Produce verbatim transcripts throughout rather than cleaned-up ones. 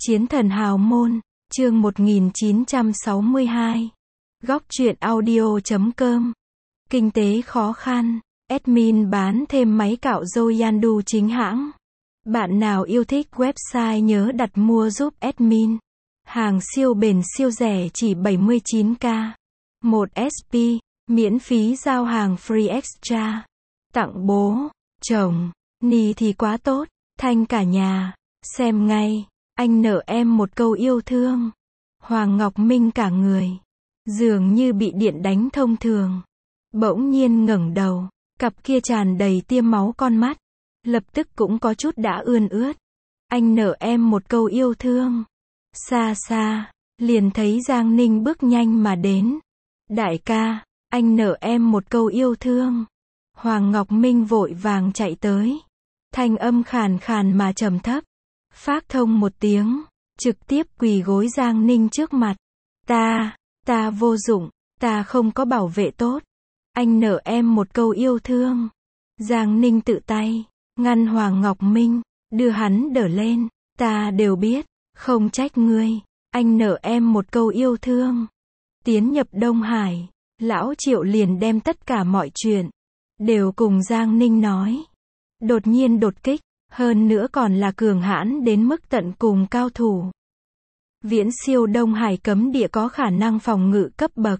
Chiến thần hào môn, chương một nghìn chín trăm sáu mươi hai. Góc truyện audio chấm com. Kinh tế khó khăn, admin bán thêm máy cạo râu Yandu chính hãng. Bạn nào yêu thích website nhớ đặt mua giúp admin. Hàng siêu bền siêu rẻ chỉ bảy mươi chín k. một ét pê, miễn phí giao hàng free extra. Tặng bố, chồng, ni thì quá tốt, thanh cả nhà. Xem ngay, anh nợ em một câu yêu thương. Hoàng Ngọc Minh cả người dường như bị điện đánh thông thường. Bỗng nhiên ngẩng đầu, cặp kia tràn đầy tia máu con mắt. Lập tức cũng có chút đã ươn ướt. Anh nợ em một câu yêu thương. Xa xa, liền thấy Giang Ninh bước nhanh mà đến. Đại ca, anh nợ em một câu yêu thương. Hoàng Ngọc Minh vội vàng chạy tới. Thanh âm khàn khàn mà trầm thấp. Phác thông một tiếng, trực tiếp quỳ gối Giang Ninh trước mặt. Ta, ta vô dụng, ta không có bảo vệ tốt. Anh nợ em một câu yêu thương. Giang Ninh tự tay ngăn Hoàng Ngọc Minh, đưa hắn đỡ lên. Ta đều biết, không trách ngươi. Anh nợ em một câu yêu thương. Tiến nhập Đông Hải, lão Triệu liền đem tất cả mọi chuyện đều cùng Giang Ninh nói. Đột nhiên đột kích, hơn nữa còn là cường hãn đến mức tận cùng cao thủ. Viễn siêu Đông Hải cấm địa có khả năng phòng ngự cấp bậc.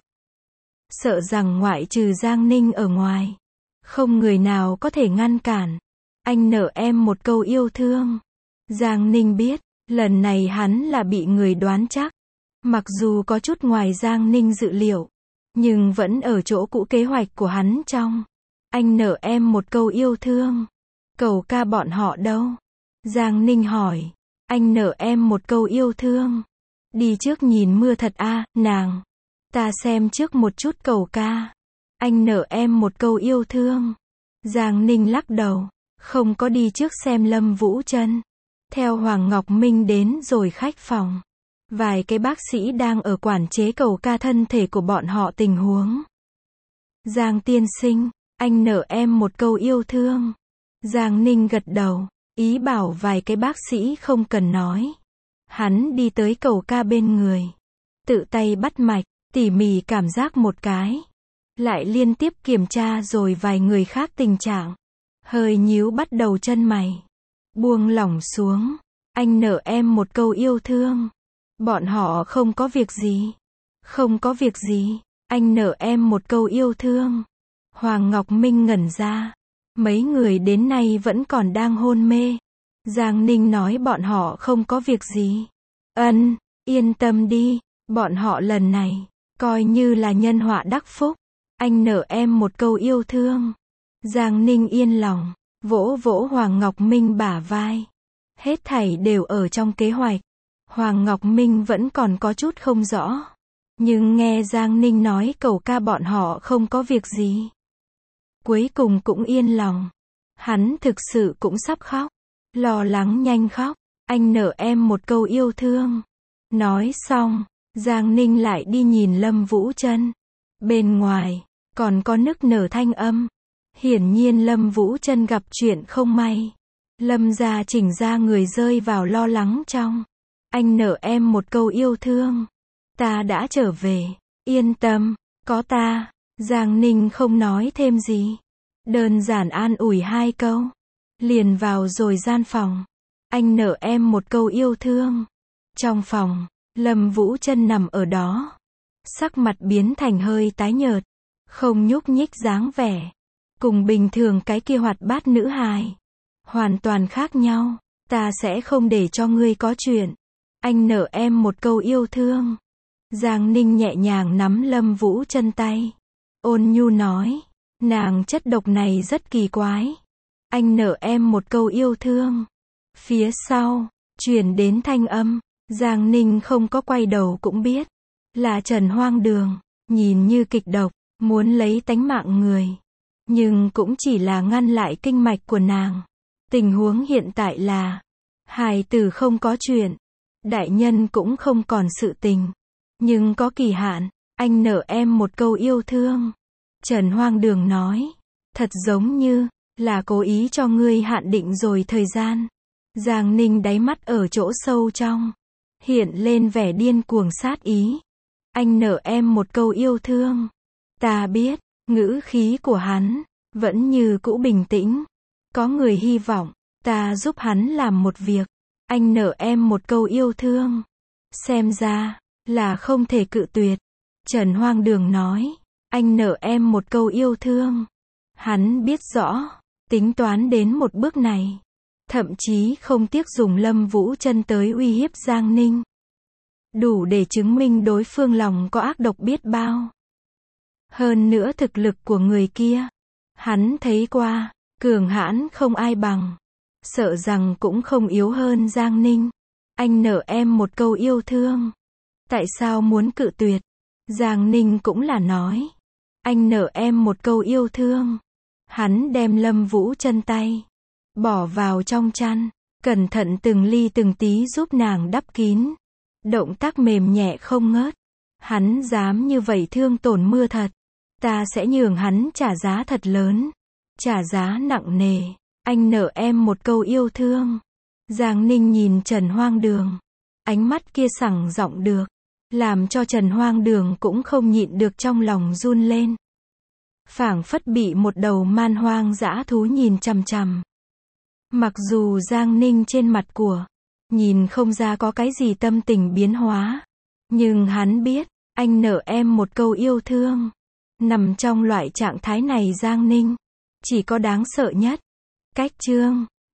Sợ rằng ngoại trừ Giang Ninh ở ngoài, không người nào có thể ngăn cản. Anh nợ em một câu yêu thương. Giang Ninh biết, lần này hắn là bị người đoán chắc. Mặc dù có chút ngoài Giang Ninh dự liệu, nhưng vẫn ở chỗ cũ kế hoạch của hắn trong. Anh nợ em một câu yêu thương. Cầu ca bọn họ đâu? Giang Ninh hỏi. Anh nợ em một câu yêu thương. Đi trước nhìn mưa thật a, à, nàng. Ta xem trước một chút cầu ca. Anh nợ em một câu yêu thương. Giang Ninh lắc đầu. Không có đi trước xem Lâm Vũ Trân. Theo Hoàng Ngọc Minh đến rồi khách phòng. Vài cái bác sĩ đang ở quản chế cầu ca thân thể của bọn họ tình huống. Giang tiên sinh, anh nợ em một câu yêu thương. Giang Ninh gật đầu, ý bảo vài cái bác sĩ không cần nói. Hắn đi tới cầu ca bên người. Tự tay bắt mạch, tỉ mỉ cảm giác một cái. Lại liên tiếp kiểm tra rồi vài người khác tình trạng. Hơi nhíu bắt đầu chân mày. Buông lỏng xuống. Anh nợ em một câu yêu thương. Bọn họ không có việc gì. Không có việc gì. Anh nợ em một câu yêu thương. Hoàng Ngọc Minh ngẩn ra. Mấy người đến nay vẫn còn đang hôn mê. Giang Ninh nói bọn họ không có việc gì. Ân, yên tâm đi. Bọn họ lần này, coi như là nhân họa đắc phúc. Anh nợ em một câu yêu thương. Giang Ninh yên lòng, vỗ vỗ Hoàng Ngọc Minh bả vai. Hết thảy đều ở trong kế hoạch. Hoàng Ngọc Minh vẫn còn có chút không rõ. Nhưng nghe Giang Ninh nói cầu ca bọn họ không có việc gì. Cuối cùng cũng yên lòng. Hắn thực sự cũng sắp khóc. Lo lắng nhanh khóc. Anh nợ em một câu yêu thương. Nói xong, Giang Ninh lại đi nhìn Lâm Vũ Trân. Bên ngoài, còn có nức nở thanh âm. Hiển nhiên Lâm Vũ Trân gặp chuyện không may. Lâm gia chỉnh ra người rơi vào lo lắng trong. Anh nợ em một câu yêu thương. Ta đã trở về. Yên tâm, có ta. Giang Ninh không nói thêm gì. Đơn giản an ủi hai câu. Liền vào rồi gian phòng. Anh nợ em một câu yêu thương. Trong phòng, Lâm Vũ Trân nằm ở đó. Sắc mặt biến thành hơi tái nhợt. Không nhúc nhích dáng vẻ. Cùng bình thường cái kia hoạt bát nữ hài. Hoàn toàn khác nhau. Ta sẽ không để cho ngươi có chuyện. Anh nợ em một câu yêu thương. Giang Ninh nhẹ nhàng nắm Lâm Vũ Trân tay. Ôn nhu nói. Nàng chất độc này rất kỳ quái. Anh nợ em một câu yêu thương. Phía sau, truyền đến thanh âm. Giang Ninh không có quay đầu cũng biết. Là Trần Hoang Đường. Nhìn như kịch độc, muốn lấy tánh mạng người. Nhưng cũng chỉ là ngăn lại kinh mạch của nàng. Tình huống hiện tại là hài tử không có chuyện. Đại nhân cũng không còn sự tình. Nhưng có kỳ hạn. Anh nợ em một câu yêu thương. Trần Hoang Đường nói. Thật giống như là cố ý cho ngươi hạn định rồi thời gian. Giang Ninh đáy mắt ở chỗ sâu trong. hiện lên vẻ điên cuồng sát ý. Anh nợ em một câu yêu thương. Ta biết, ngữ khí của hắn vẫn như cũ bình tĩnh. Có người hy vọng ta giúp hắn làm một việc. Anh nợ em một câu yêu thương. Xem ra là không thể cự tuyệt. Trần Hoang Đường nói, anh nợ em một câu yêu thương. Hắn biết rõ, tính toán đến một bước này. Thậm chí không tiếc dùng Lâm Vũ Chân tới uy hiếp Giang Ninh. Đủ để chứng minh đối phương lòng có ác độc biết bao. Hơn nữa thực lực của người kia, hắn thấy qua, cường hãn không ai bằng. Sợ rằng cũng không yếu hơn Giang Ninh. Anh nợ em một câu yêu thương. Tại sao muốn cự tuyệt? Giang Ninh cũng là nói. Anh nợ em một câu yêu thương. Hắn đem Lâm Vũ Chân tay bỏ vào trong chăn, cẩn thận từng ly từng tí giúp nàng đắp kín. Động tác mềm nhẹ không ngớt. Hắn dám như vậy thương tổn Mưa Thật. Ta sẽ nhường hắn trả giá thật lớn. Trả giá nặng nề. Anh nợ em một câu yêu thương. Giang Ninh nhìn Trần Hoang Đường. Ánh mắt kia sẳng giọng được. Làm cho Trần Hoang Đường cũng không nhịn được trong lòng run lên. Phảng phất bị một đầu man hoang dã thú nhìn chằm chằm. Mặc dù Giang Ninh trên mặt của nhìn không ra có cái gì tâm tình biến hóa. Nhưng hắn biết, anh nợ em một câu yêu thương. Nằm trong loại trạng thái này Giang Ninh chỉ có đáng sợ nhất. Cách chương